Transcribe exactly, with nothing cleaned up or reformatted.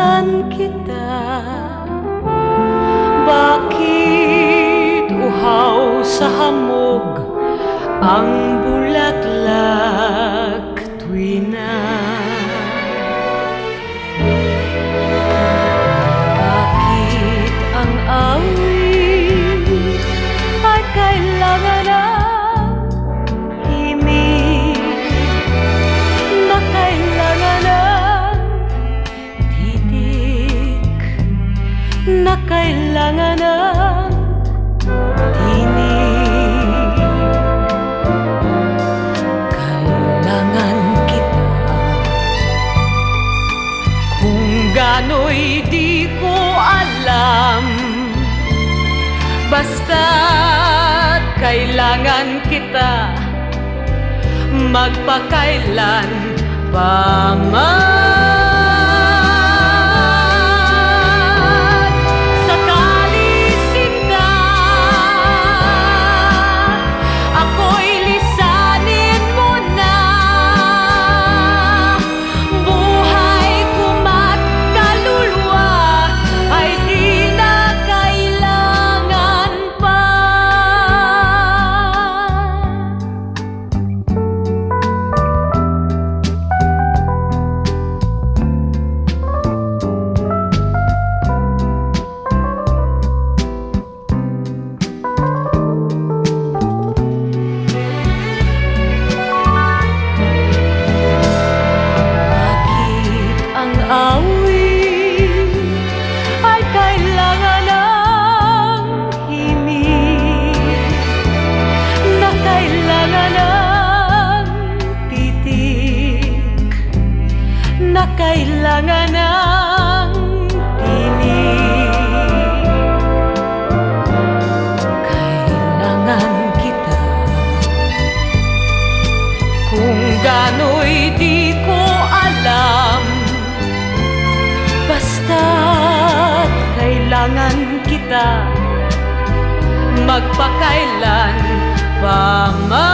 Kailangan kita. Bakit uhaw sa hamog ang bulaklak tuwina? Bakit ang awit ay kailangan ng himig na kailangan ng titik na kailangan ng tinig? Kailangan kita. Kung gano'y di ko alam, basta't kailangan kita, magpakailan pa man. Na kailangan ng tinig. Kailangan kita. Kung gano'y di ko alam, basta't kailangan kita, magpakailan pa man.